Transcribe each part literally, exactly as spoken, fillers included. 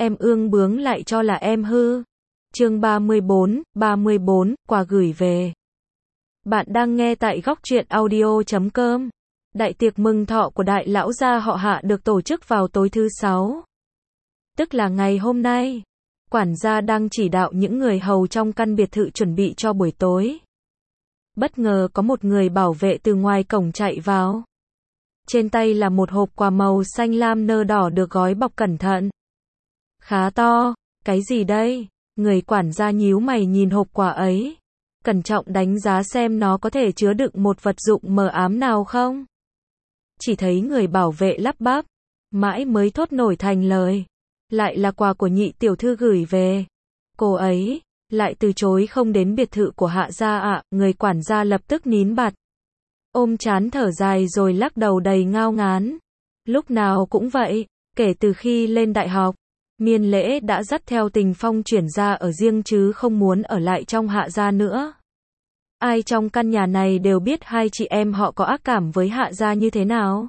em ương bướng lại cho là em hư. Chương ba mươi bốn, ba mươi bốn, quà gửi về. Bạn đang nghe tại góc truyện audio chấm com. Đại tiệc mừng thọ của đại lão gia họ Hạ được tổ chức vào tối thứ sáu. Tức là ngày hôm nay. Quản gia đang chỉ đạo những người hầu trong căn biệt thự chuẩn bị cho buổi tối. Bất ngờ có một người bảo vệ từ ngoài cổng chạy vào. Trên tay là một hộp quà màu xanh lam nơ đỏ được gói bọc cẩn thận. Khá to, cái gì đây? Người quản gia nhíu mày nhìn hộp quà ấy. Cẩn trọng đánh giá xem nó có thể chứa đựng một vật dụng mờ ám nào không. Chỉ thấy người bảo vệ lắp bắp, mãi mới thốt nổi thành lời. Lại là quà của nhị tiểu thư gửi về. Cô ấy lại từ chối không đến biệt thự của Hạ gia ạ. À, người quản gia lập tức nín bặt. Ôm trán thở dài rồi lắc đầu đầy ngao ngán. Lúc nào cũng vậy, kể từ khi lên đại học, Miên Lễ đã dắt theo Tình Phong chuyển ra ở riêng chứ không muốn ở lại trong Hạ gia nữa. Ai trong căn nhà này đều biết hai chị em họ có ác cảm với Hạ gia như thế nào.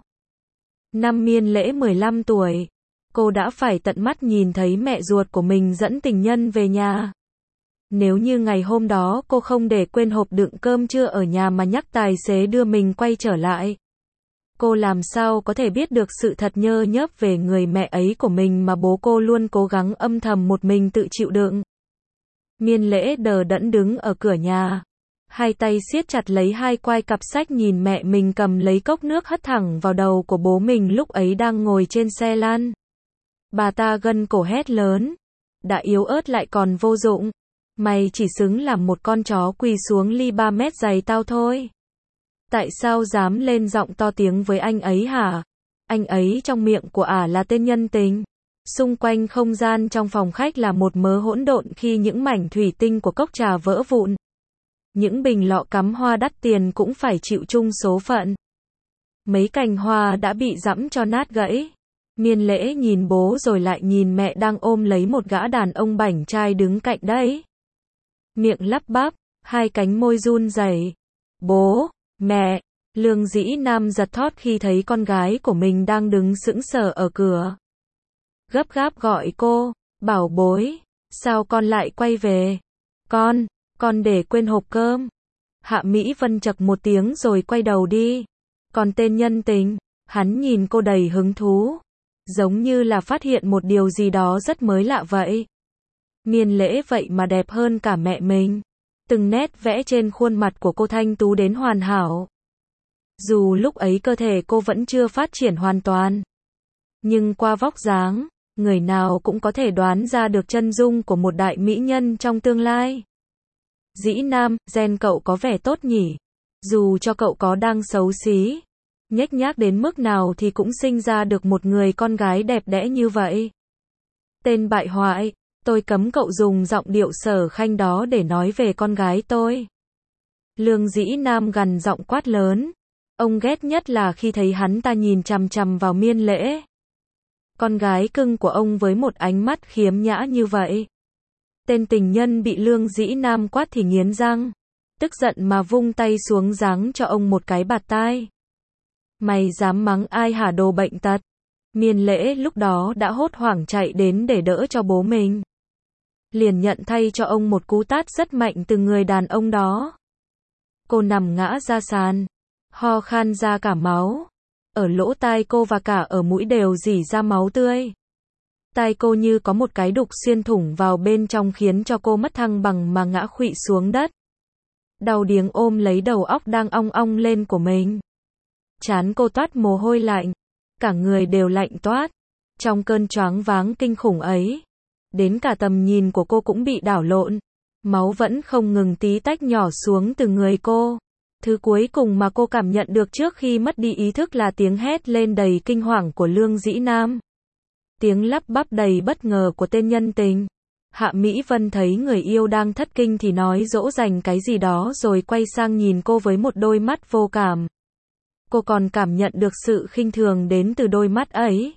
Năm Miên Lễ mười lăm tuổi, cô đã phải tận mắt nhìn thấy mẹ ruột của mình dẫn tình nhân về nhà. Nếu như ngày hôm đó cô không để quên hộp đựng cơm trưa ở nhà mà nhắc tài xế đưa mình quay trở lại, cô làm sao có thể biết được sự thật nhơ nhớp về người mẹ ấy của mình mà bố cô luôn cố gắng âm thầm một mình tự chịu đựng. Miên Lễ đờ đẫn đứng ở cửa nhà, hai tay siết chặt lấy hai quai cặp sách nhìn mẹ mình cầm lấy cốc nước hất thẳng vào đầu của bố mình lúc ấy đang ngồi trên xe lăn. Bà ta gân cổ hét lớn, đã yếu ớt lại còn vô dụng. Mày chỉ xứng làm một con chó quỳ xuống ly ba mét dày tao thôi. Tại sao dám lên giọng to tiếng với anh ấy hả? Anh ấy trong miệng của ả là tên nhân tình. Xung quanh không gian trong phòng khách là một mớ hỗn độn khi những mảnh thủy tinh của cốc trà vỡ vụn. Những bình lọ cắm hoa đắt tiền cũng phải chịu chung số phận. Mấy cành hoa đã bị giẫm cho nát gãy. Miên Lễ nhìn bố rồi lại nhìn mẹ đang ôm lấy một gã đàn ông bảnh trai đứng cạnh đấy. Miệng lắp bắp, hai cánh môi run rẩy. Bố, mẹ, Lương Dĩ Nam giật thót khi thấy con gái của mình đang đứng sững sờ ở cửa. Gấp gáp gọi cô, bảo bối, sao con lại quay về? Con, con để quên hộp cơm. Hạ Mỹ Vân chậc một tiếng rồi quay đầu đi. Còn tên nhân tình, hắn nhìn cô đầy hứng thú, giống như là phát hiện một điều gì đó rất mới lạ vậy. Miên Lễ vậy mà đẹp hơn cả mẹ mình. Từng nét vẽ trên khuôn mặt của cô thanh tú đến hoàn hảo. Dù lúc ấy cơ thể cô vẫn chưa phát triển hoàn toàn, nhưng qua vóc dáng, người nào cũng có thể đoán ra được chân dung của một đại mỹ nhân trong tương lai. Dĩ Nam, gen cậu có vẻ tốt nhỉ. Dù cho cậu có đang xấu xí, nhếch nhác đến mức nào thì cũng sinh ra được một người con gái đẹp đẽ như vậy. Tên bại hoại, tôi cấm cậu dùng giọng điệu Sở Khanh đó để nói về con gái tôi. Lương Dĩ Nam gằn giọng quát lớn. Ông ghét nhất là khi thấy hắn ta nhìn chằm chằm vào Miên Lễ, con gái cưng của ông với một ánh mắt khiếm nhã như vậy. Tên tình nhân bị Lương Dĩ Nam quát thì nghiến răng, tức giận mà vung tay xuống giáng cho ông một cái bạt tai. Mày dám mắng ai hả đồ bệnh tật? Miên Lễ lúc đó đã hốt hoảng chạy đến để đỡ cho bố mình. Liền nhận thay cho ông một cú tát rất mạnh từ người đàn ông đó. Cô nằm ngã ra sàn, ho khan ra cả máu. Ở lỗ tai cô và cả ở mũi đều rỉ ra máu tươi. Tai cô như có một cái đục xuyên thủng vào bên trong khiến cho cô mất thăng bằng mà ngã khuỵu xuống đất. Đau điếng ôm lấy đầu óc đang ong ong lên của mình. Trán cô toát mồ hôi lạnh, cả người đều lạnh toát. Trong cơn choáng váng kinh khủng ấy, đến cả tầm nhìn của cô cũng bị đảo lộn. Máu vẫn không ngừng tí tách nhỏ xuống từ người cô. Thứ cuối cùng mà cô cảm nhận được trước khi mất đi ý thức là tiếng hét lên đầy kinh hoàng của Lương Dĩ Nam. Tiếng lắp bắp đầy bất ngờ của tên nhân tình. Hạ Mỹ Vân thấy người yêu đang thất kinh thì nói dỗ dành cái gì đó rồi quay sang nhìn cô với một đôi mắt vô cảm. Cô còn cảm nhận được sự khinh thường đến từ đôi mắt ấy.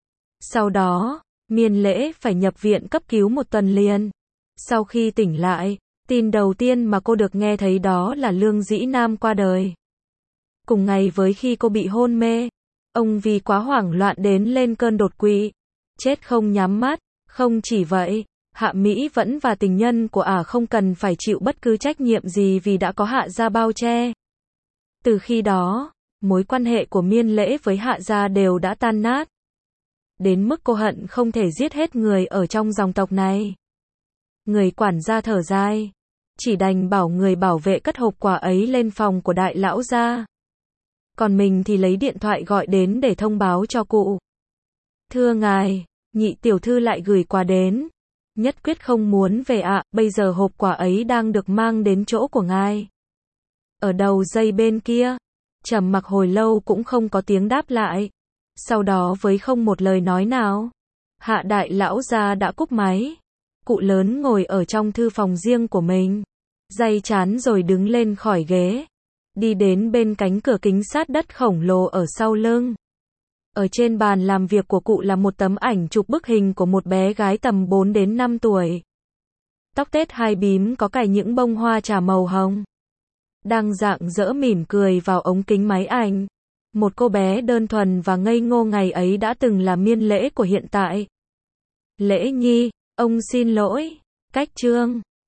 Sau đó, Miên Lễ phải nhập viện cấp cứu một tuần liền. Sau khi tỉnh lại, tin đầu tiên mà cô được nghe thấy đó là Lương Dĩ Nam qua đời. Cùng ngày với khi cô bị hôn mê, ông vì quá hoảng loạn đến lên cơn đột quỵ, chết không nhắm mắt, Không chỉ vậy, Hạ Mỹ Vẫn và tình nhân của ả không cần phải chịu bất cứ trách nhiệm gì vì đã có Hạ gia bao che. Từ khi đó, mối quan hệ của Miên Lễ với Hạ gia đều đã tan nát. Đến mức cô hận không thể giết hết người ở trong dòng tộc này. Người quản gia thở dài, chỉ đành bảo người bảo vệ cất hộp quà ấy lên phòng của đại lão gia. Còn mình thì lấy điện thoại gọi đến để thông báo cho cụ. Thưa ngài, nhị tiểu thư lại gửi quà đến. Nhất quyết không muốn về ạ, bây giờ hộp quà ấy đang được mang đến chỗ của ngài. Ở đầu dây bên kia, trầm mặc hồi lâu cũng không có tiếng đáp lại. Sau đó với không một lời nói nào, Hạ đại lão gia đã cúp máy. Cụ lớn ngồi ở trong thư phòng riêng của mình, day chán rồi đứng lên khỏi ghế, đi đến bên cánh cửa kính sát đất khổng lồ ở sau lưng. Ở trên bàn làm việc của cụ là một tấm ảnh chụp bức hình của một bé gái tầm bốn đến năm tuổi. Tóc tết hai bím có cài những bông hoa trà màu hồng. Đang rạng rỡ mỉm cười vào ống kính máy ảnh. Một cô bé đơn thuần và ngây ngô ngày ấy đã từng là Miên Lễ của hiện tại. Lễ nhi, ông xin lỗi. Cách chương